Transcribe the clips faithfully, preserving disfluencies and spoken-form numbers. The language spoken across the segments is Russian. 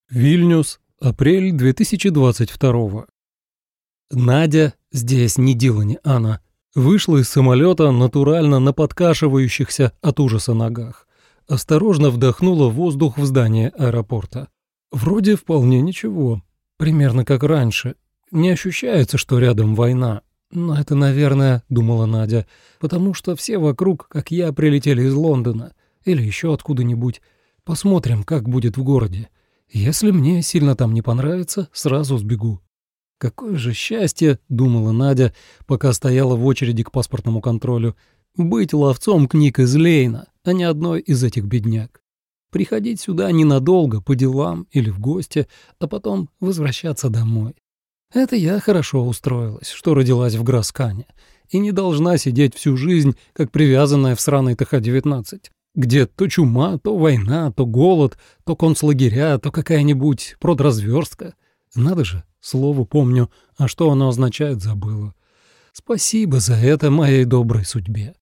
Вильнюс, апрель две тысячи двадцать второго. Надя, здесь не Дила, не Анна, вышла из самолета натурально на подкашивающихся от ужаса ногах. Осторожно вдохнула воздух в здании аэропорта. Вроде вполне ничего, примерно как раньше. Не ощущается, что рядом война. Но это, наверное, думала Надя, потому что все вокруг, как я, прилетели из Лондона или еще откуда-нибудь. Посмотрим, как будет в городе. Если мне сильно там не понравится, сразу сбегу. Какое же счастье, думала Надя, пока стояла в очереди к паспортному контролю, быть ловцом книг из Лейна, а не одной из этих бедняк. Приходить сюда ненадолго, по делам или в гости, а потом возвращаться домой. Это я хорошо устроилась, что родилась в Граскане, и не должна сидеть всю жизнь, как привязанная в сраной Тэ Ха девятнадцать. Где то чума, то война, то голод, то концлагеря, то какая-нибудь продразверстка. Надо же, слово помню, а что оно означает, забыла. Спасибо за это моей доброй судьбе.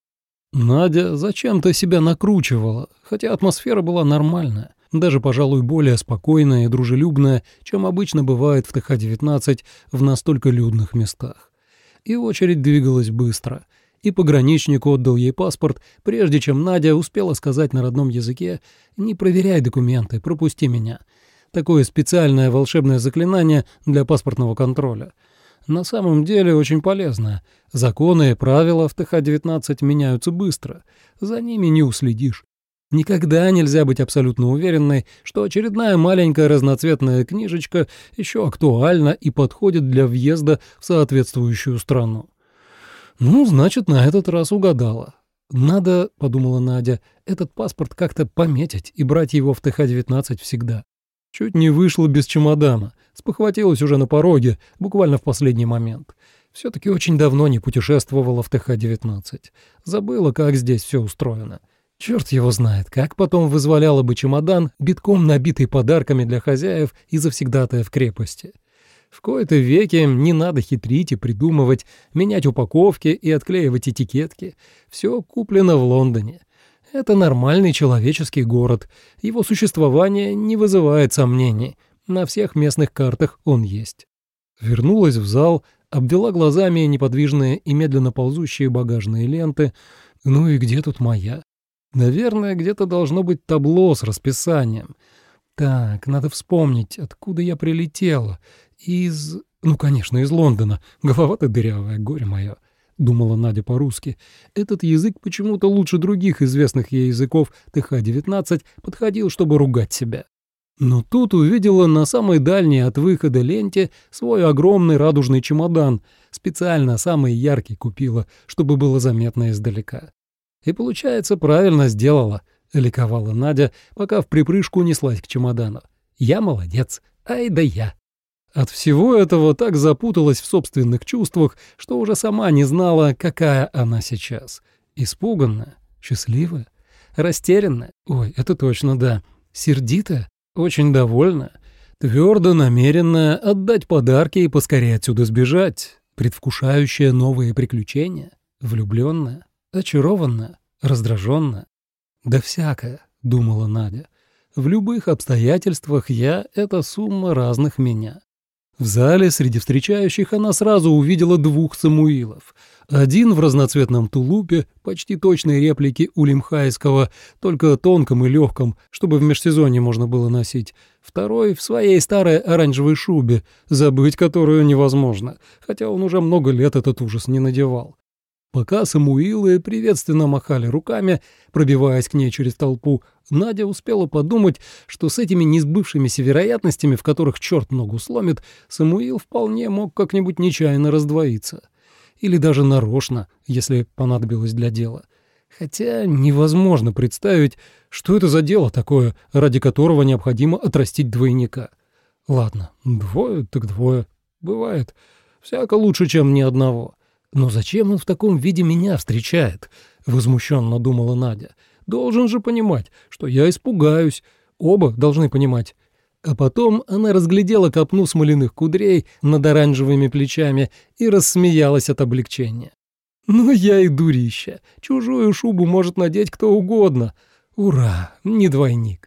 Надя зачем-то себя накручивала, хотя атмосфера была нормальная, даже, пожалуй, более спокойная и дружелюбная, чем обычно бывает в Тэ Ха девятнадцать в настолько людных местах. И очередь двигалась быстро. И пограничник отдал ей паспорт, прежде чем Надя успела сказать на родном языке «Не проверяй документы, пропусти меня». Такое специальное волшебное заклинание для паспортного контроля. На самом деле очень полезное. Законы и правила в Тэ Ха девятнадцать меняются быстро. За ними не уследишь. Никогда нельзя быть абсолютно уверенной, что очередная маленькая разноцветная книжечка еще актуальна и подходит для въезда в соответствующую страну. «Ну, значит, на этот раз угадала. Надо, — подумала Надя, — этот паспорт как-то пометить и брать его в Тэ Ха девятнадцать всегда. Чуть не вышла без чемодана, спохватилась уже на пороге, буквально в последний момент. Все-таки очень давно не путешествовала в Тэ Ха девятнадцать. Забыла, как здесь все устроено. Черт его знает, как потом вызволяла бы чемодан, битком набитый подарками для хозяев и завсегдатаев крепости». В кои-то веки не надо хитрить и придумывать, менять упаковки и отклеивать этикетки. Все куплено в Лондоне. Это нормальный человеческий город. Его существование не вызывает сомнений. На всех местных картах он есть. Вернулась в зал, обвела глазами неподвижные и медленно ползущие багажные ленты. Ну и где тут моя? Наверное, где-то должно быть табло с расписанием. Так, надо вспомнить, откуда я прилетела. Из... Ну, конечно, из Лондона. Голова-то дырявая, горе мое, думала Надя по-русски. Этот язык почему-то лучше других известных ей языков Тэ Ха девятнадцать подходил, чтобы ругать себя. Но тут увидела на самой дальней от выхода ленте свой огромный радужный чемодан. Специально самый яркий купила, чтобы было заметно издалека. И, получается, правильно сделала, ликовала Надя, пока в припрыжку неслась к чемодану. Я молодец, ай да я. От всего этого так запуталась в собственных чувствах, что уже сама не знала, какая она сейчас. Испуганная, счастливая, растерянная, ой, это точно да, сердитая, очень довольная, твердо намеренная отдать подарки и поскорее отсюда сбежать, предвкушающая новые приключения, влюбленная, очарованная, раздраженная. Да всякое, думала Надя. В любых обстоятельствах я — это сумма разных меня. В зале среди встречающих она сразу увидела двух Самуилов. Один в разноцветном тулупе, почти точной реплики Улимхайского, только тонком и легком, чтобы в межсезонье можно было носить. Второй в своей старой оранжевой шубе, забыть которую невозможно, хотя он уже много лет этот ужас не надевал. Пока Самуилы приветственно махали руками, пробиваясь к ней через толпу, Надя успела подумать, что с этими несбывшимися вероятностями, в которых черт ногу сломит, Самуил вполне мог как-нибудь нечаянно раздвоиться. Или даже нарочно, если понадобилось для дела. Хотя невозможно представить, что это за дело такое, ради которого необходимо отрастить двойника. Ладно, двое так двое. Бывает. Всяко лучше, чем ни одного. «Но зачем он в таком виде меня встречает?» — возмущенно думала Надя. «Должен же понимать, что я испугаюсь. Оба должны понимать». А потом она разглядела копну смоляных кудрей над оранжевыми плечами и рассмеялась от облегчения. «Ну я и дурища. Чужую шубу может надеть кто угодно. Ура, не двойник».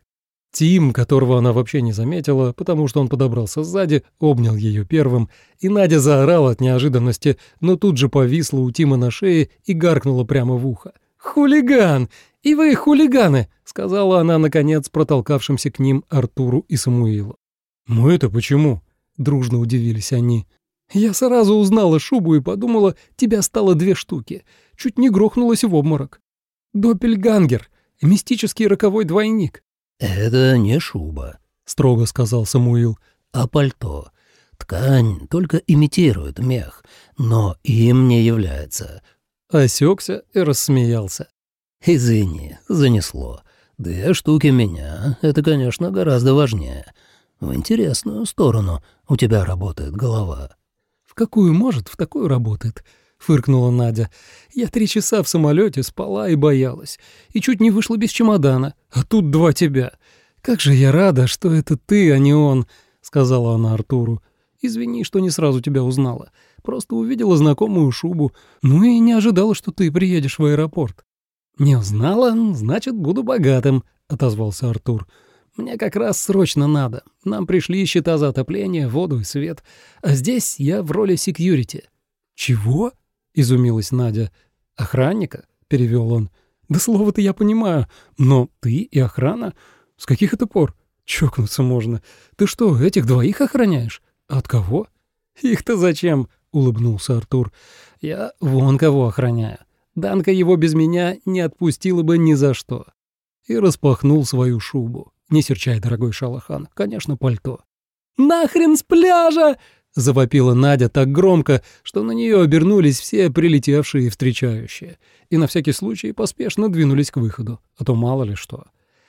Тим, которого она вообще не заметила, потому что он подобрался сзади, обнял ее первым, и Надя заорала от неожиданности, но тут же повисла у Тима на шее и гаркнула прямо в ухо. «Хулиган! И вы хулиганы!» — сказала она, наконец, протолкавшимся к ним Артуру и Самуилу. «Мы это почему?» — дружно удивились они. «Я сразу узнала шубу и подумала, тебя стало две штуки. Чуть не грохнулась в обморок. Доппельгангер, мистический роковой двойник». «Это не шуба», — строго сказал Самуил, — «а пальто. Ткань только имитирует мех, но им не является». Осекся и рассмеялся. «Извини, занесло. Две штуки меня — это, конечно, гораздо важнее. В интересную сторону у тебя работает голова». «В какую может, в такую работает», — фыркнула Надя. «Я три часа в самолете спала и боялась, и чуть не вышла без чемодана, а тут два тебя. Как же я рада, что это ты, а не он», — сказала она Артуру. «Извини, что не сразу тебя узнала. Просто увидела знакомую шубу, ну и не ожидала, что ты приедешь в аэропорт». «Не узнала? Значит, буду богатым», — отозвался Артур. «Мне как раз срочно надо. Нам пришли счета за отопление, воду и свет. А здесь я в роли секьюрити». «Чего?» — изумилась Надя. «Охранника?» — перевел он. «Да слово-то я понимаю, но ты и охрана? С каких это пор? Чокнуться можно. Ты что, этих двоих охраняешь? От кого?» «Их-то зачем?» — улыбнулся Артур. «Я вон кого охраняю. Данка его без меня не отпустила бы ни за что». И распахнул свою шубу. «Не серчай, дорогой Шалахан, конечно, пальто». «Нахрен с пляжа!» — завопила Надя так громко, что на нее обернулись все прилетевшие и встречающие, и на всякий случай поспешно двинулись к выходу, а то мало ли что.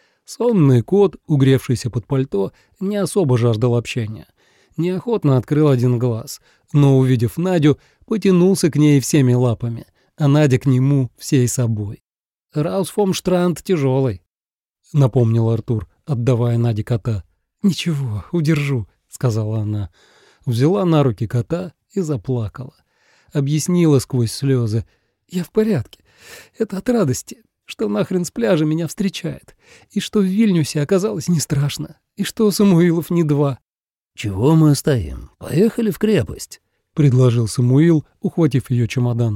Сонный кот, угревшийся под пальто, не особо жаждал общения. Неохотно открыл один глаз, но, увидев Надю, потянулся к ней всеми лапами, а Надя к нему всей собой. «Раусфомштранд тяжелый», — напомнил Артур, отдавая Наде кота. «Ничего, удержу», — сказала она. Взяла на руки кота и заплакала. Объяснила сквозь слезы. «Я в порядке. Это от радости, что нахрен с пляжа меня встречает, и что в Вильнюсе оказалось не страшно, и что Самуилов не два». «Чего мы стоим? Поехали в крепость», — предложил Самуил, ухватив ее чемодан.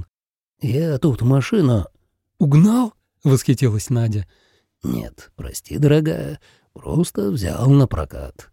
«Я тут машину...» «Угнал?» — восхитилась Надя. «Нет, прости, дорогая, просто взял на прокат».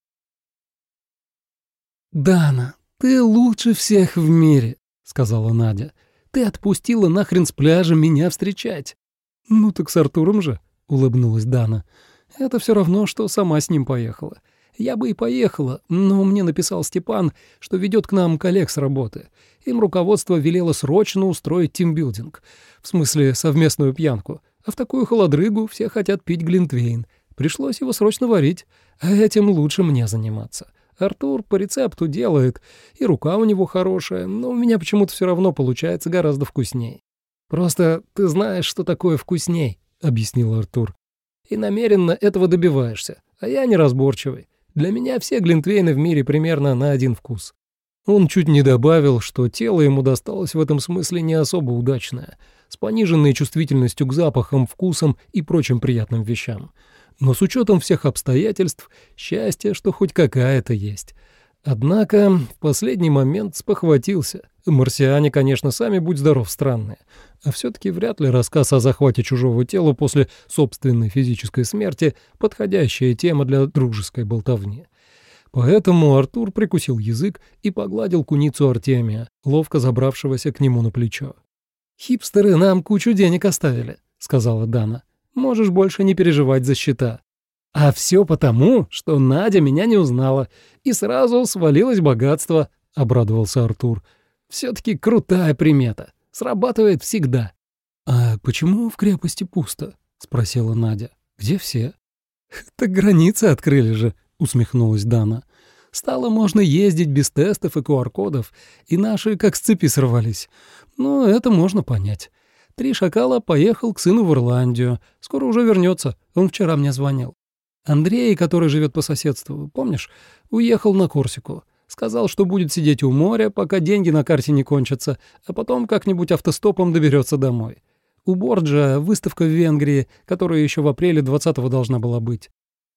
«Дана, ты лучше всех в мире», — сказала Надя. «Ты отпустила нахрен с пляжа меня встречать». «Ну так с Артуром же», — улыбнулась Дана. «Это все равно, что сама с ним поехала. Я бы и поехала, но мне написал Степан, что ведет к нам коллег с работы. Им руководство велело срочно устроить тимбилдинг, в смысле совместную пьянку, а в такую холодрыгу все хотят пить глинтвейн. Пришлось его срочно варить, а этим лучше мне заниматься. Артур по рецепту делает, и рука у него хорошая, но у меня почему-то все равно получается гораздо вкусней. Просто ты знаешь, что такое вкусней», — объяснил Артур. «И намеренно этого добиваешься, а я неразборчивый. Для меня все глинтвейны в мире примерно на один вкус». Он чуть не добавил, что тело ему досталось в этом смысле не особо удачное, с пониженной чувствительностью к запахам, вкусам и прочим приятным вещам. Но с учетом всех обстоятельств, счастье, что хоть какая-то есть. Однако в последний момент спохватился. Марсиане, конечно, сами, будь здоров, странные. А все-таки вряд ли рассказ о захвате чужого тела после собственной физической смерти — подходящая тема для дружеской болтовни. Поэтому Артур прикусил язык и погладил куницу Артемия, ловко забравшегося к нему на плечо. «Хипстеры нам кучу денег оставили», — сказала Дана. «Можешь больше не переживать за счета». «А все потому, что Надя меня не узнала, и сразу свалилось богатство», — обрадовался Артур. «Все-таки крутая примета. Срабатывает всегда». «А почему в крепости пусто?» — спросила Надя. «Где все?» «Так границы открыли же», — усмехнулась Дана. «Стало можно ездить без тестов и ку ар-кодов, и наши как с цепи сорвались. Ну, это можно понять. Три шакала поехал к сыну в Ирландию. Скоро уже вернется. Он вчера мне звонил. Андрей, который живет по соседству, помнишь, уехал на Корсику. Сказал, что будет сидеть у моря, пока деньги на карте не кончатся, а потом как-нибудь автостопом доберется домой. У Борджа выставка в Венгрии, которая еще в апреле двадцатого должна была быть.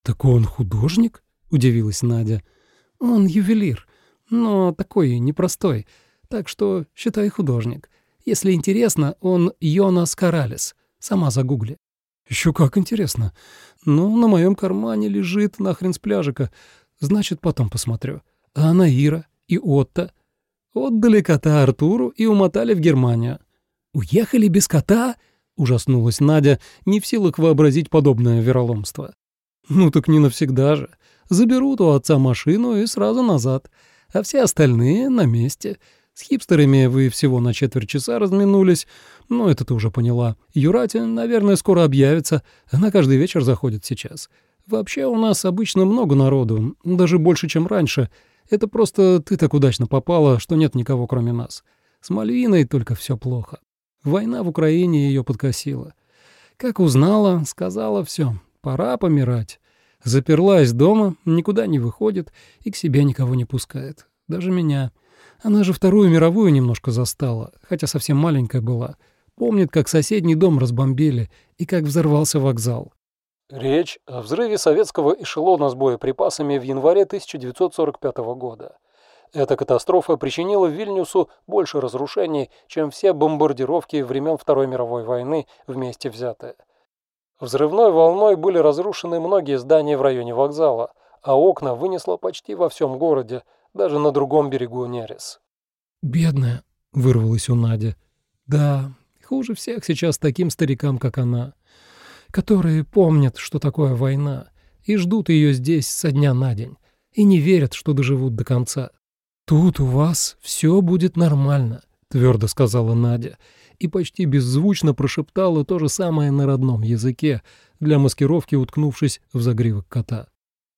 «Так он художник?» — удивилась Надя. «Он ювелир, но такой непростой, так что считай художник. Если интересно, он Йонас Каралис. Сама загугли». «Еще как интересно. Ну, на моем кармане лежит нахрен с пляжика. Значит, потом посмотрю. А она Ира и Отто. Отдали кота Артуру и умотали в Германию». «Уехали без кота?» — ужаснулась Надя, не в силах вообразить подобное вероломство. «Ну так не навсегда же. Заберут у отца машину и сразу назад. А все остальные на месте. С хипстерами вы всего на четверть часа разминулись. Ну, это ты уже поняла. Юрати, наверное, скоро объявится. Она каждый вечер заходит сейчас. Вообще у нас обычно много народу, даже больше, чем раньше. Это просто ты так удачно попала, что нет никого, кроме нас. С Мальвиной только все плохо. Война в Украине ее подкосила. Как узнала, сказала все, пора помирать. Заперлась дома, никуда не выходит и к себе никого не пускает. Даже меня. Она же Вторую мировую немножко застала, хотя совсем маленькая была. Помнит, как соседний дом разбомбили и как взорвался вокзал. Речь о взрыве советского эшелона с боеприпасами в январе тысяча девятьсот сорок пятого года. Эта катастрофа причинила Вильнюсу больше разрушений, чем все бомбардировки времен Второй мировой войны вместе взятые. Взрывной волной были разрушены многие здания в районе вокзала, а окна вынесло почти во всем городе, даже на другом берегу Нерес. «Бедная», — вырвалась у Нади. «Да, хуже всех сейчас таким старикам, как она, которые помнят, что такое война, и ждут ее здесь со дня на день, и не верят, что доживут до конца». «Тут у вас все будет нормально», — твердо сказала Надя, и почти беззвучно прошептала то же самое на родном языке, для маскировки уткнувшись в загривок кота.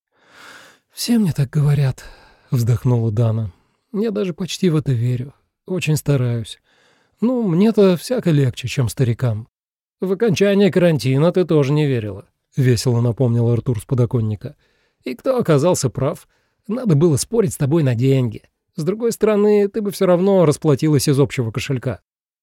«Все мне так говорят», — вздохнула Дана. «Я даже почти в это верю. Очень стараюсь. Ну, мне-то всяко легче, чем старикам». «В окончание карантина ты тоже не верила», — весело напомнил Артур с подоконника. «И кто оказался прав? Надо было спорить с тобой на деньги. С другой стороны, ты бы все равно расплатилась из общего кошелька».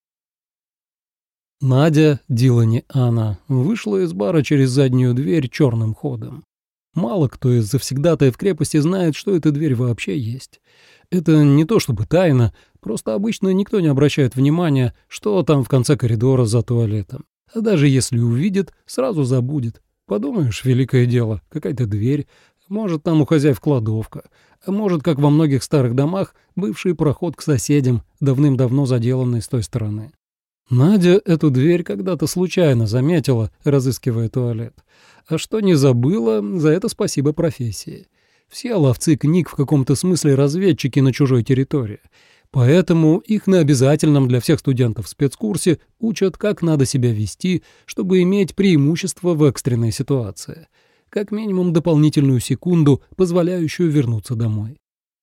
Надя, Дилани Анна, вышла из бара через заднюю дверь черным ходом. Мало кто из завсегдатаев крепости знает, что эта дверь вообще есть. Это не то чтобы тайна, просто обычно никто не обращает внимания, что там в конце коридора за туалетом. А даже если увидит, сразу забудет. Подумаешь, великое дело, какая-то дверь, может, там у хозяев кладовка, а может, как во многих старых домах, бывший проход к соседям, давным-давно заделанный с той стороны. Надя эту дверь когда-то случайно заметила, разыскивая туалет. А что не забыла, за это спасибо профессии. Все ловцы книг в каком-то смысле разведчики на чужой территории. Поэтому их на обязательном для всех студентов спецкурсе учат, как надо себя вести, чтобы иметь преимущество в экстренной ситуации. Как минимум дополнительную секунду, позволяющую вернуться домой.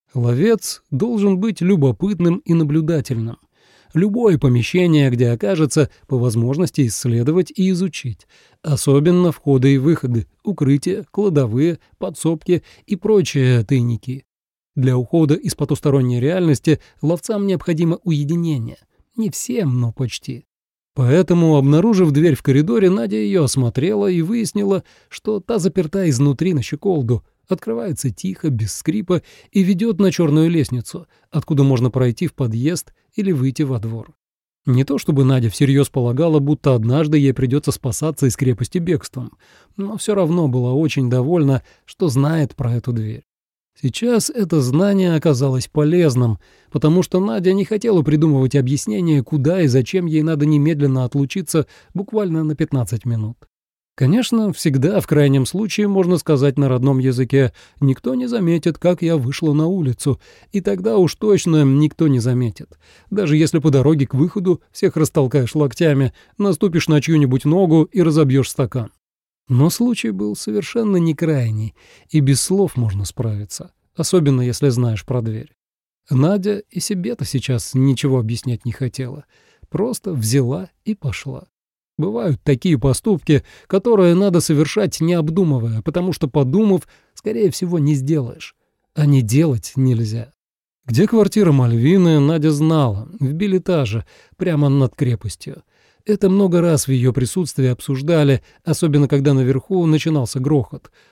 Ловец должен быть любопытным и наблюдательным. Любое помещение, где окажется, по возможности исследовать и изучить. Особенно входы и выходы, укрытия, кладовые, подсобки и прочие тайники. Для ухода из потусторонней реальности ловцам необходимо уединение. Не всем, но почти. Поэтому, обнаружив дверь в коридоре, Надя ее осмотрела и выяснила, что та заперта изнутри на щеколду, открывается тихо, без скрипа и ведет на черную лестницу, откуда можно пройти в подъезд или выйти во двор. Не то чтобы Надя всерьез полагала, будто однажды ей придется спасаться из крепости бегством, но все равно была очень довольна, что знает про эту дверь. Сейчас это знание оказалось полезным, потому что Надя не хотела придумывать объяснение, куда и зачем ей надо немедленно отлучиться буквально на пятнадцать минут. Конечно, всегда в крайнем случае можно сказать на родном языке «никто не заметит, как я вышла на улицу», и тогда уж точно никто не заметит. Даже если по дороге к выходу всех растолкаешь локтями, наступишь на чью-нибудь ногу и разобьешь стакан. Но случай был совершенно не крайний, и без слов можно справиться, особенно если знаешь про дверь. Надя и себе-то сейчас ничего объяснять не хотела, просто взяла и пошла. Бывают такие поступки, которые надо совершать не обдумывая, потому что, подумав, скорее всего, не сделаешь. А не делать нельзя. Где квартира Мальвины, Надя знала, в билетаже, прямо над крепостью. Это много раз в ее присутствии обсуждали, особенно когда наверху начинался грохот.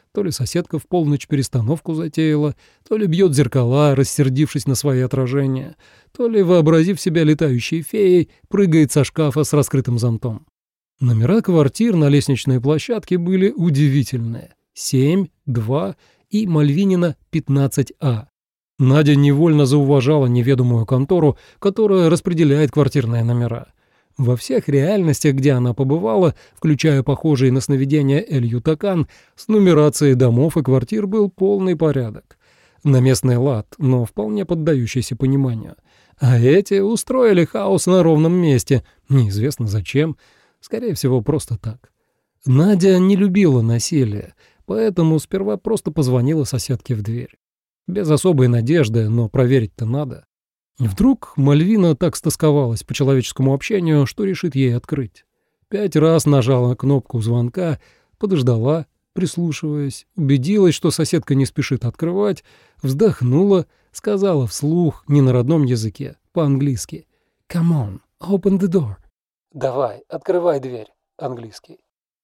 То ли соседка в полночь перестановку затеяла, то ли бьет зеркала, рассердившись на свои отражения, то ли, вообразив себя летающей феей, прыгает со шкафа с раскрытым зонтом. Номера квартир на лестничной площадке были удивительные. семь, два и Мальвинина пятнадцать А. Надя невольно зауважала неведомую контору, которая распределяет квартирные номера. Во всех реальностях, где она побывала, включая похожие на сновидения Эль-Ютакан, с нумерацией домов и квартир был полный порядок. На местный лад, но вполне поддающийся пониманию. А эти устроили хаос на ровном месте, неизвестно зачем, скорее всего, просто так. Надя не любила насилие, поэтому сперва просто позвонила соседке в дверь. Без особой надежды, но проверить-то надо. Вдруг Мальвина так стосковалась по человеческому общению, что решит ей открыть. Пять раз нажала кнопку звонка, подождала, прислушиваясь, убедилась, что соседка не спешит открывать, вздохнула, сказала вслух, не на родном языке, по-английски. «Come on, open the door». «Давай, открывай дверь», английский.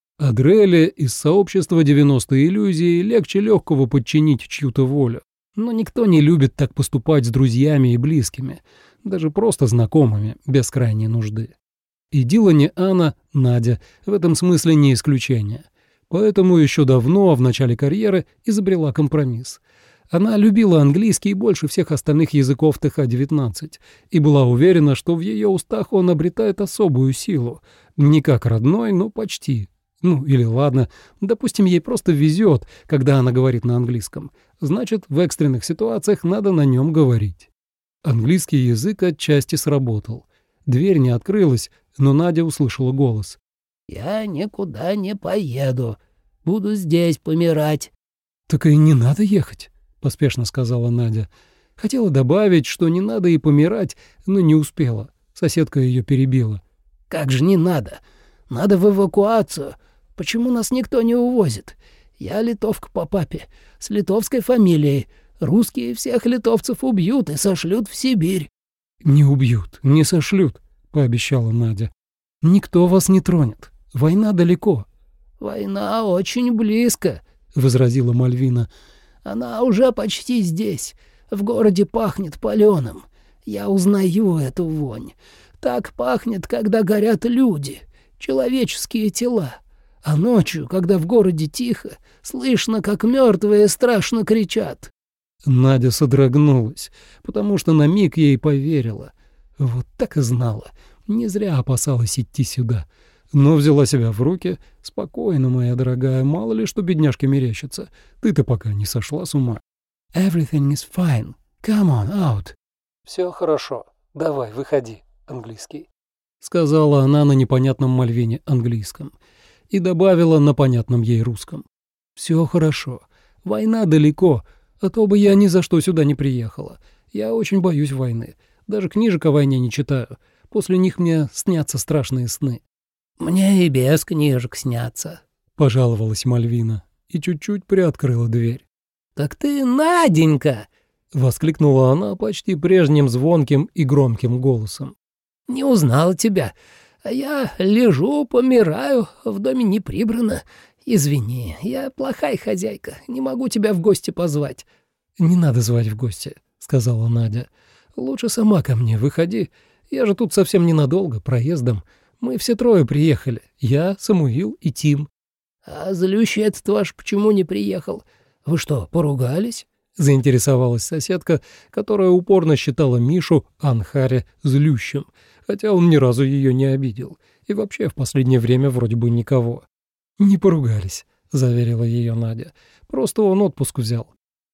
Адреле из сообщества девяносто иллюзий легче легкого подчинить чью-то волю. Но никто не любит так поступать с друзьями и близкими, даже просто знакомыми, без крайней нужды. И Дилани Анна, Надя, в этом смысле не исключение. Поэтому еще давно, в начале карьеры, изобрела компромисс. Она любила английский больше всех остальных языков Тэ Ха девятнадцать и была уверена, что в ее устах он обретает особую силу. Не как родной, но почти. Ну, или ладно, допустим, ей просто везет, когда она говорит на английском. Значит, в экстренных ситуациях надо на нем говорить. Английский язык отчасти сработал. Дверь не открылась, но Надя услышала голос. «Я никуда не поеду. Буду здесь помирать». «Так и не надо ехать», — поспешно сказала Надя. Хотела добавить, что не надо и помирать, но не успела. Соседка ее перебила. «Как же не надо? Надо в эвакуацию. Почему нас никто не увозит? Я литовка по папе, с литовской фамилией. Русские всех литовцев убьют и сошлют в Сибирь». «Не убьют, не сошлют», — пообещала Надя. «Никто вас не тронет. Война далеко». «Война очень близко», — возразила Мальвина. «Она уже почти здесь. В городе пахнет палёным. Я узнаю эту вонь. Так пахнет, когда горят люди, человеческие тела. А ночью, когда в городе тихо, слышно, как мертвые страшно кричат». Надя содрогнулась, потому что на миг ей поверила. Вот так и знала. Не зря опасалась идти сюда. Но взяла себя в руки. «Спокойно, моя дорогая, мало ли что бедняжке мерещится. Ты-то пока не сошла с ума». «Everything is fine. Come on out». «Все хорошо. Давай, выходи, английский», — сказала она на непонятном Мальвине английском. И добавила на понятном ей русском. «Все хорошо. Война далеко, а то бы я ни за что сюда не приехала. Я очень боюсь войны. Даже книжек о войне не читаю. После них мне снятся страшные сны». «Мне и без книжек снятся», — пожаловалась Мальвина и чуть-чуть приоткрыла дверь. «Так ты Наденька!» — воскликнула она почти прежним звонким и громким голосом. «Не узнала тебя. А я лежу, помираю, в доме не прибрано. Извини, я плохая хозяйка, не могу тебя в гости позвать». «Не надо звать в гости», — сказала Надя. «Лучше сама ко мне выходи. Я же тут совсем ненадолго, проездом. Мы все трое приехали. Я, Самуил и Тим». «А злющий этот ваш почему не приехал? Вы что, поругались?» — заинтересовалась соседка, которая упорно считала Мишу Анхаре злющим, хотя он ни разу ее не обидел, и вообще в последнее время вроде бы никого. «Не поругались», — заверила ее Надя, — «просто он отпуск взял».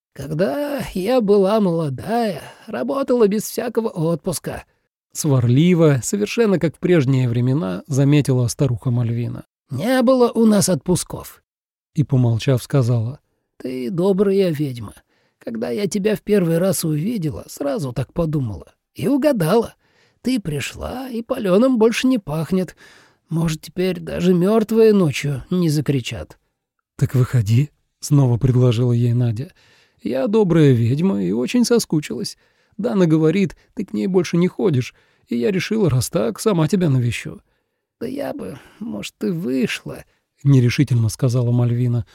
«Когда я была молодая, работала без всякого отпуска». Сварливо, совершенно как в прежние времена, заметила старуха Мальвина. «Не было у нас отпусков». И, помолчав, сказала. «Ты добрая ведьма. Когда я тебя в первый раз увидела, сразу так подумала. И угадала. Ты пришла, и палёным больше не пахнет. Может, теперь даже мертвые ночью не закричат». «Так выходи», — снова предложила ей Надя. «Я добрая ведьма и очень соскучилась. Дана говорит, ты к ней больше не ходишь, и я решила, раз так, сама тебя навещу». «Да я бы, может, и вышла», — нерешительно сказала Мальвина.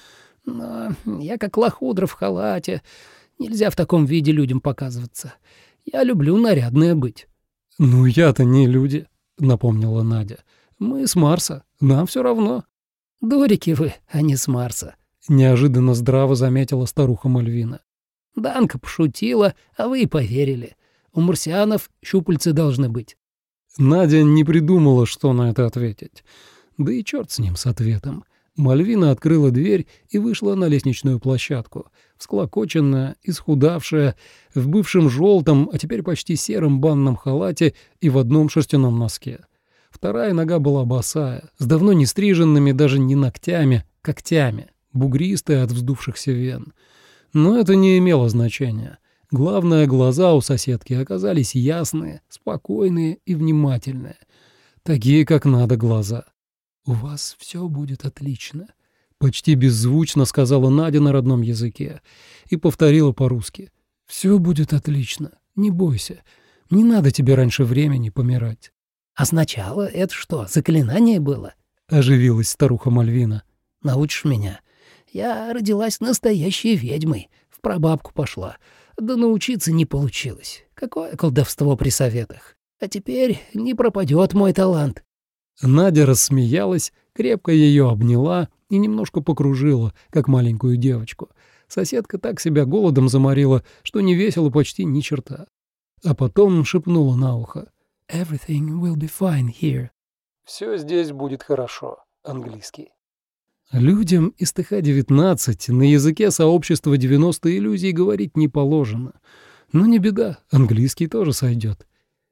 Но я как лохудра в халате. Нельзя в таком виде людям показываться. Я люблю нарядная быть». «Ну я-то не люди», — напомнила Надя. «Мы с Марса, нам все равно». «Дурики вы, а не с Марса», — неожиданно здраво заметила старуха Мальвина. «Данка пошутила, а вы и поверили. У марсианов щупальцы должны быть». Надя не придумала, что на это ответить. Да и черт с ним, с ответом. Мальвина открыла дверь и вышла на лестничную площадку, всклокоченная, исхудавшая, в бывшем желтом, а теперь почти сером банном халате и в одном шерстяном носке. Вторая нога была босая, с давно не стриженными даже не ногтями, когтями, бугристая от вздувшихся вен. Но это не имело значения. Главное, глаза у соседки оказались ясные, спокойные и внимательные. Такие, как надо, глаза. «У вас все будет отлично», — почти беззвучно сказала Надя на родном языке и повторила по-русски. «Все будет отлично, не бойся, не надо тебе раньше времени помирать». «А сначала это что, заклинание было?» — оживилась старуха Мальвина. «Научишь меня? Я родилась настоящей ведьмой, в прабабку пошла, да научиться не получилось. Какое колдовство при советах? А теперь не пропадет мой талант». Надя рассмеялась, крепко ее обняла и немножко покружила, как маленькую девочку. Соседка так себя голодом заморила, что не весело почти ни черта. А потом шепнула на ухо. «Everything will be fine here». «Все здесь будет хорошо», английский. Людям из Т Х девятнадцать на языке сообщества девяносто иллюзий говорить не положено. Но не беда, английский тоже сойдет.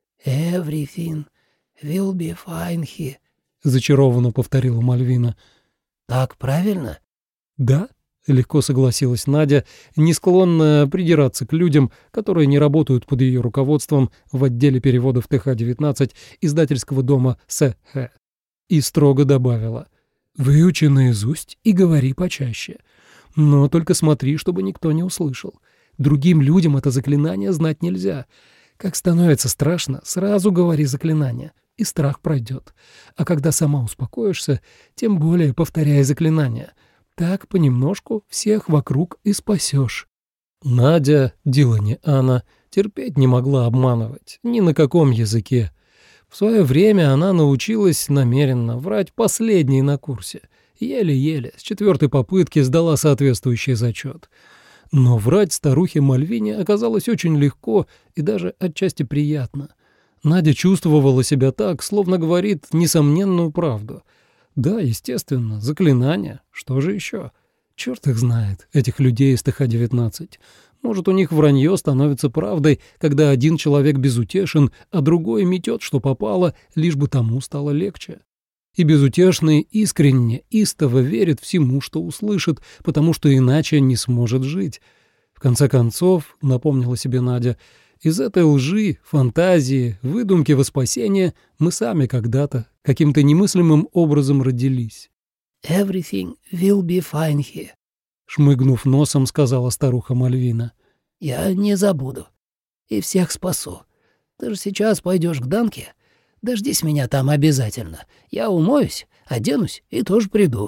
«Everything will be fine here», — зачарованно повторила Мальвина. «Так правильно?» «Да», — легко согласилась Надя, не склонная придираться к людям, которые не работают под ее руководством в отделе переводов Т Х девятнадцать издательского дома С Х. И строго добавила. «Выучи наизусть и говори почаще. Но только смотри, чтобы никто не услышал. Другим людям это заклинание знать нельзя. Как становится страшно, сразу говори заклинание, и страх пройдет. А когда сама успокоишься, тем более повторяй заклинание. Так понемножку всех вокруг и спасешь». Надя, Дилани Анна, терпеть не могла обманывать, ни на каком языке. В свое время она научилась намеренно врать последней на курсе. Еле-еле, с четвертой попытки сдала соответствующий зачет. Но врать старухе Мальвине оказалось очень легко и даже отчасти приятно. Надя чувствовала себя так, словно говорит несомненную правду. Да, естественно, заклинания, что же еще? Черт их знает, этих людей из Т Х девятнадцать. Может, у них вранье становится правдой, когда один человек безутешен, а другой метет, что попало, лишь бы тому стало легче. И безутешный искренне, истово верит всему, что услышит, потому что иначе не сможет жить. В конце концов, напомнила себе Надя, из этой лжи, фантазии, выдумки во спасение мы сами когда-то каким-то немыслимым образом родились. «Everything will be fine here», — шмыгнув носом, сказала старуха Мальвина. «Я не забуду. И всех спасу. Ты же сейчас пойдешь к Данке? Дождись меня там обязательно. Я умоюсь, оденусь и тоже приду».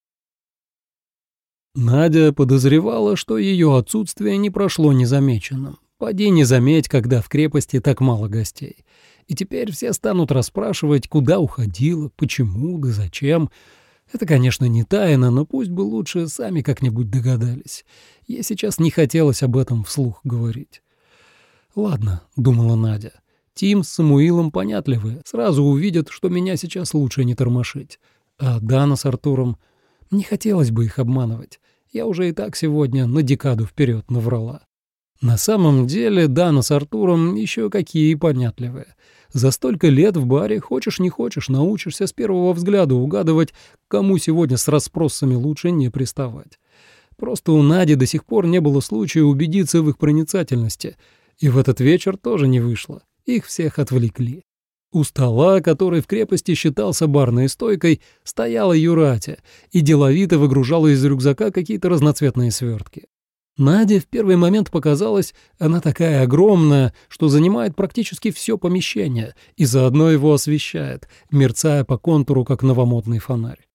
Надя подозревала, что ее отсутствие не прошло незамеченным. Поди не заметь, когда в крепости так мало гостей. И теперь все станут расспрашивать, куда уходила, почему, да зачем. Это, конечно, не тайна, но пусть бы лучше сами как-нибудь догадались. Ей сейчас не хотелось об этом вслух говорить. «Ладно», — думала Надя, — «Тим с Самуилом понятливые, сразу увидят, что меня сейчас лучше не тормошить. А Дана с Артуром... Не хотелось бы их обманывать. Я уже и так сегодня на декаду вперед наврала». На самом деле Дана с Артуром еще какие понятливые. За столько лет в баре, хочешь не хочешь, научишься с первого взгляда угадывать, кому сегодня с расспросами лучше не приставать. Просто у Нади до сих пор не было случая убедиться в их проницательности, и в этот вечер тоже не вышло. Их всех отвлекли. У стола, который в крепости считался барной стойкой, стояла Юратя и деловито выгружала из рюкзака какие-то разноцветные свертки. Наде в первый момент показалось, она такая огромная, что занимает практически все помещение и заодно его освещает, мерцая по контуру, как новомодный фонарь.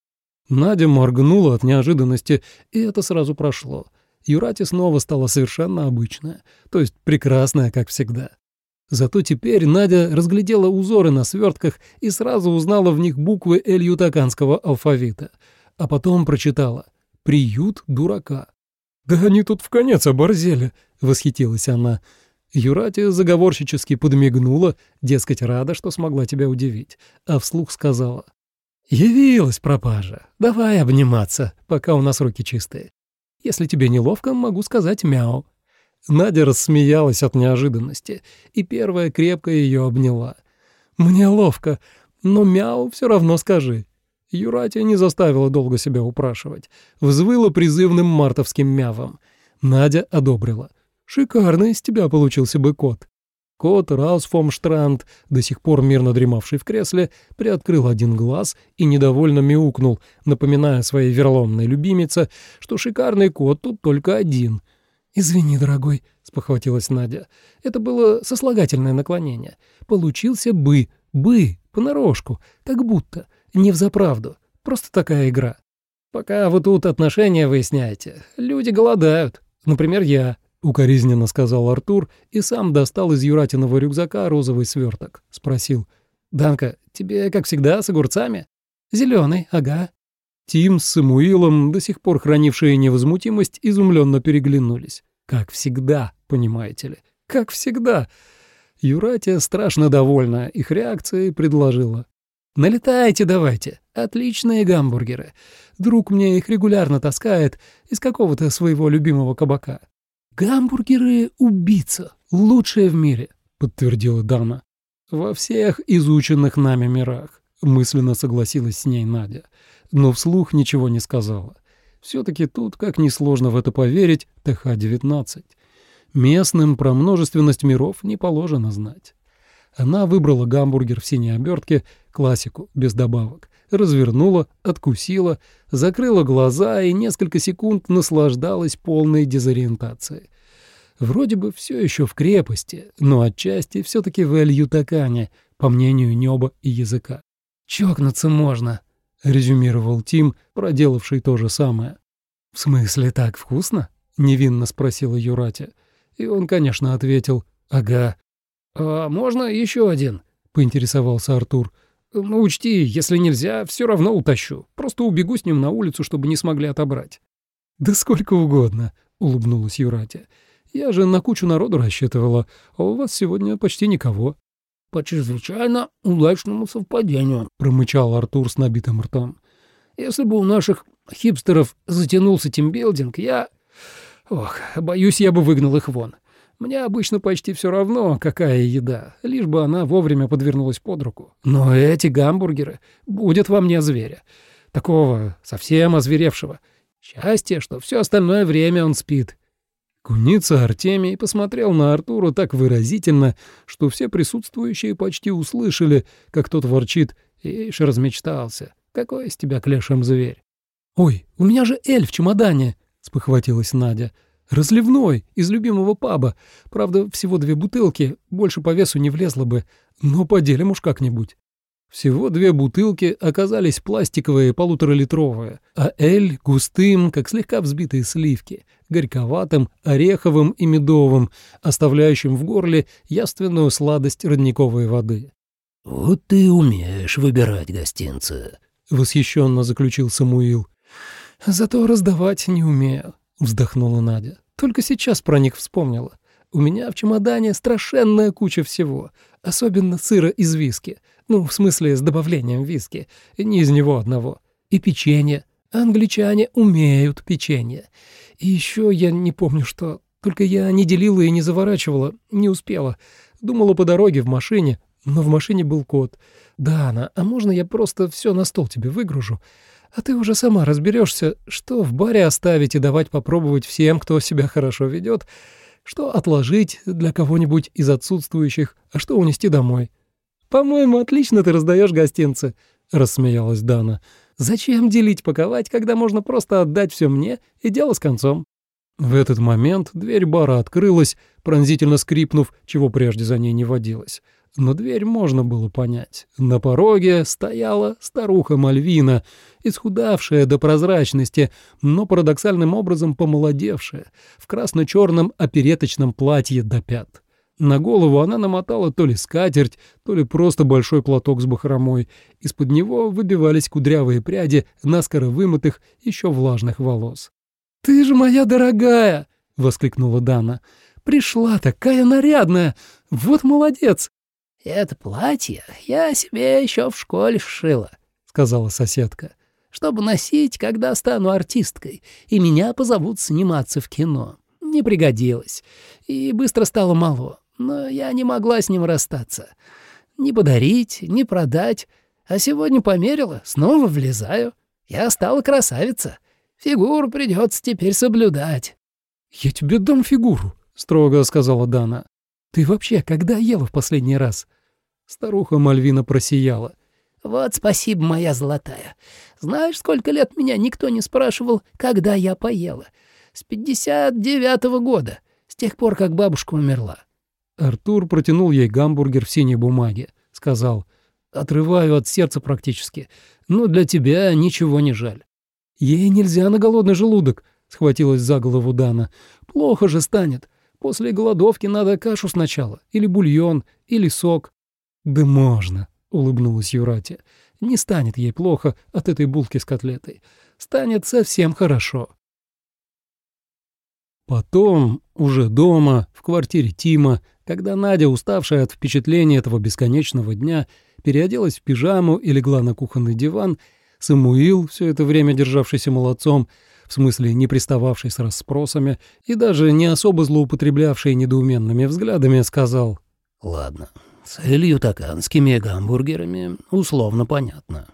Надя моргнула от неожиданности, и это сразу прошло. Юрати снова стала совершенно обычная, то есть прекрасная, как всегда. Зато теперь Надя разглядела узоры на свертках и сразу узнала в них буквы эль-ютаканского алфавита, а потом прочитала «Приют дурака». «Да они тут вконец оборзели», — восхитилась она. Юрати заговорщически подмигнула, дескать, рада, что смогла тебя удивить, а вслух сказала: «Явилась пропажа. Давай обниматься, пока у нас руки чистые. Если тебе неловко, могу сказать мяу». Надя рассмеялась от неожиданности, и первая крепко ее обняла. «Мне ловко, но мяу все равно скажи». Юрати не заставила долго себя упрашивать, взвыла призывным мартовским мявом. Надя одобрила. «Шикарный из тебя получился бы кот». Кот Раусфомштранд, до сих пор мирно дремавший в кресле, приоткрыл один глаз и недовольно мяукнул, напоминая своей верломной любимице, что шикарный кот тут только один. «Извини, дорогой», — спохватилась Надя. Это было сослагательное наклонение. Получился бы, бы, понарошку, как будто, не взаправду, просто такая игра. Пока вы тут отношения выясняете, люди голодают, например, я. — укоризненно сказал Артур и сам достал из Юратиного рюкзака розовый сверток. Спросил: «Данка, тебе, как всегда, с огурцами?» «Зеленый, ага». Тим с Самуилом, до сих пор хранившие невозмутимость, изумленно переглянулись. «Как всегда, понимаете ли, как всегда». Юратия, страшно довольна их реакцией, предложила: «Налетайте давайте, отличные гамбургеры. Друг мне их регулярно таскает из какого-то своего любимого кабака». «Гамбургеры — убийца, лучшие в мире», — подтвердила Дана. «Во всех изученных нами мирах», — мысленно согласилась с ней Надя, но вслух ничего не сказала. Все-таки тут, как несложно в это поверить, тэ ха девятнадцать. Местным про множественность миров не положено знать. Она выбрала гамбургер в синей обертке, классику, без добавок, развернула, откусила, закрыла глаза и несколько секунд наслаждалась полной дезориентацией. Вроде бы все еще в крепости, но отчасти все-таки в Эль-Ютакане, по мнению неба и языка. «Чокнуться можно», — резюмировал Тим, проделавший то же самое. «В смысле, так вкусно?» — невинно спросила Юрати. И он, конечно, ответил: «Ага». «А можно еще один?» — поинтересовался Артур. «Ну, учти, если нельзя, все равно утащу. Просто убегу с ним на улицу, чтобы не смогли отобрать». «Да сколько угодно», — улыбнулась Юрати. «Я же на кучу народу рассчитывала, а у вас сегодня почти никого». «По чрезвычайно удачному совпадению», — промычал Артур с набитым ртом. «Если бы у наших хипстеров затянулся тимбилдинг, я... Ох, боюсь, я бы выгнал их вон. Мне обычно почти все равно, какая еда, лишь бы она вовремя подвернулась под руку. Но эти гамбургеры будут во мне зверя. Такого совсем озверевшего. Счастье, что все остальное время он спит». Куница Артемий посмотрел на Артура так выразительно, что все присутствующие почти услышали, как тот ворчит: «Ишь, размечтался. Какой из тебя к лешим зверь?» «Ой, у меня же эль в чемодане», — спохватилась Надя. «Разливной, из любимого паба. Правда, всего две бутылки, больше по весу не влезло бы, но поделим уж как-нибудь». Всего две бутылки оказались пластиковые, полуторалитровые, а эль густым, как слегка взбитые сливки, горьковатым, ореховым и медовым, оставляющим в горле явственную сладость родниковой воды. «Вот ты умеешь выбирать гостинцы», — восхищенно заключил Самуил. «Зато раздавать не умею», — вздохнула Надя. «Только сейчас про них вспомнила. У меня в чемодане страшенная куча всего, особенно сыра из виски. Ну, в смысле, с добавлением виски, не из него одного. И печенье. Англичане умеют печенье. И еще я не помню что. Только я не делила и не заворачивала, не успела. Думала по дороге в машине, но в машине был кот. Дана, а можно я просто все на стол тебе выгружу? А ты уже сама разберешься, что в баре оставить и давать попробовать всем, кто себя хорошо ведет, что отложить для кого-нибудь из отсутствующих, а что унести домой». «По-моему, отлично ты раздаешь гостинцы», — рассмеялась Дана. «Зачем делить, паковать, когда можно просто отдать все мне и дело с концом?» В этот момент дверь бара открылась, пронзительно скрипнув, чего прежде за ней не водилось. но дверь можно было понять. На пороге стояла старуха Мальвина, исхудавшая до прозрачности, но парадоксальным образом помолодевшая, в красно-черном опереточном платье до пят. На голову она намотала то ли скатерть, то ли просто большой платок с бахромой. Из-под него выбивались кудрявые пряди наскоро вымытых, еще влажных волос. «Ты же моя дорогая!» — воскликнула Дана. «Пришла такая нарядная! Вот молодец!» «Это платье я себе еще в школе сшила», — сказала соседка, «чтобы носить, когда стану артисткой, и меня позовут сниматься в кино. Не пригодилось, и быстро стало мало, но я не могла с ним расстаться. Не подарить, не продать, а сегодня померила, снова влезаю. Я стала красавица. Фигуру придется теперь соблюдать». «Я тебе дам фигуру», — строго сказала Дана. «Ты вообще когда ела в последний раз?» Старуха Мальвина просияла. «Вот спасибо, моя золотая. Знаешь, сколько лет меня никто не спрашивал, когда я поела? С пятьдесят девятого года, с тех пор, как бабушка умерла». Артур протянул ей гамбургер в синей бумаге. Сказал: «Отрываю от сердца практически, но для тебя ничего не жаль». «Ей нельзя на голодный желудок», — схватилась за голову Дана. «Плохо же станет. После голодовки надо кашу сначала, или бульон, или сок». «Да можно», — улыбнулась Юратия. «Не станет ей плохо от этой булки с котлетой. Станет совсем хорошо». Потом, уже дома, в квартире Тима, когда Надя, уставшая от впечатления этого бесконечного дня, переоделась в пижаму и легла на кухонный диван, Самуил, все это время державшийся молодцом, в смысле не пристававший с расспросами и даже не особо злоупотреблявший недоуменными взглядами, сказал: «Ладно, с ильютаканскими гамбургерами условно понятно.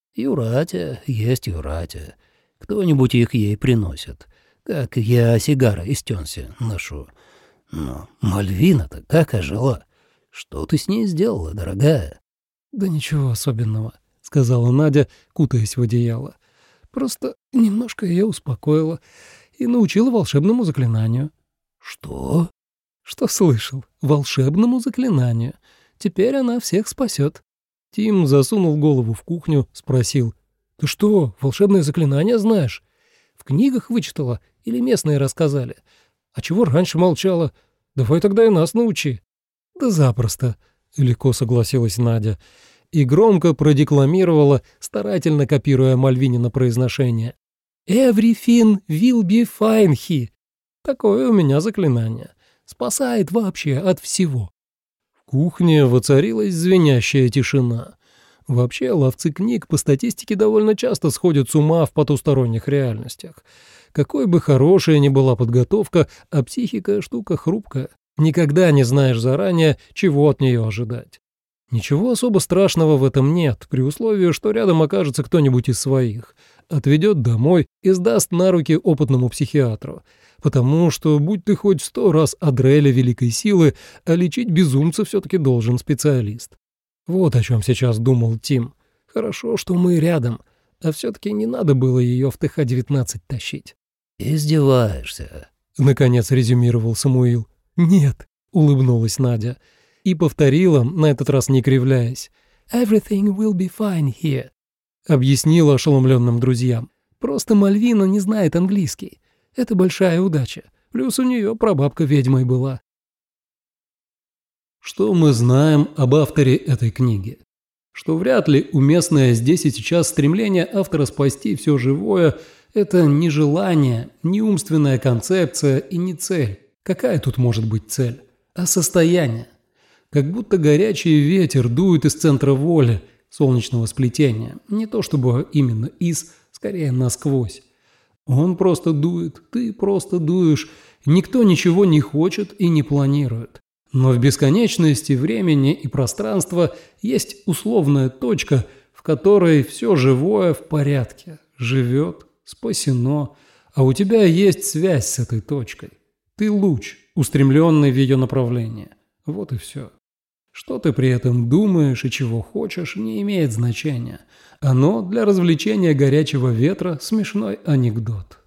Юратия есть Юратия. Кто-нибудь их ей приносит, как я сигары из Тёнси ношу. Но Мальвина-то как ожила? Что ты с ней сделала, дорогая?» «Да ничего особенного», — сказала Надя, кутаясь в одеяло. «Просто немножко ее успокоила и научила волшебному заклинанию». «Что?» «Что слышал? Волшебному заклинанию. Теперь она всех спасет». Тим засунул голову в кухню, спросил: «Ты что, волшебное заклинание знаешь? В книгах вычитала или местные рассказали? А чего раньше молчала? Давай тогда и нас научи». «Да запросто», — легко согласилась Надя и громко продекламировала, старательно копируя Мальвинина произношение: «Everything will be fine here». Такое у меня заклинание. Спасает вообще от всего. В кухне воцарилась звенящая тишина. Вообще, ловцы книг по статистике довольно часто сходят с ума в потусторонних реальностях. Какой бы хорошая ни была подготовка, а психика — штука хрупкая. Никогда не знаешь заранее, чего от нее ожидать. Ничего особо страшного в этом нет, при условии, что рядом окажется кто-нибудь из своих, отведет домой и сдаст на руки опытному психиатру. Потому что, будь ты хоть сто раз Адреля великой силы, а лечить безумца все-таки должен специалист. Вот о чем сейчас думал Тим. Хорошо, что мы рядом, а все-таки не надо было ее в Тэ Ха девятнадцать тащить. «Издеваешься», — наконец резюмировал Самуил. «Нет», — улыбнулась Надя и повторила, на этот раз не кривляясь: «Everything will be fine here», — объяснила ошеломленным друзьям. «Просто Мальвина не знает английский. Это большая удача. Плюс у нее прабабка ведьмой была». Что мы знаем об авторе этой книги? Что вряд ли уместное здесь и сейчас стремление автора спасти все живое – это не желание, не умственная концепция и не цель. Какая тут может быть цель? А состояние. Как будто горячий ветер дует из центра воли, солнечного сплетения. Не то чтобы именно из, скорее насквозь. Он просто дует, ты просто дуешь. Никто ничего не хочет и не планирует. Но в бесконечности времени и пространства есть условная точка, в которой все живое в порядке, живет, спасено, а у тебя есть связь с этой точкой. Ты луч, устремленный в ее направление. Вот и все. Что ты при этом думаешь и чего хочешь, не имеет значения. Оно для развлечения горячего ветра смешной анекдот.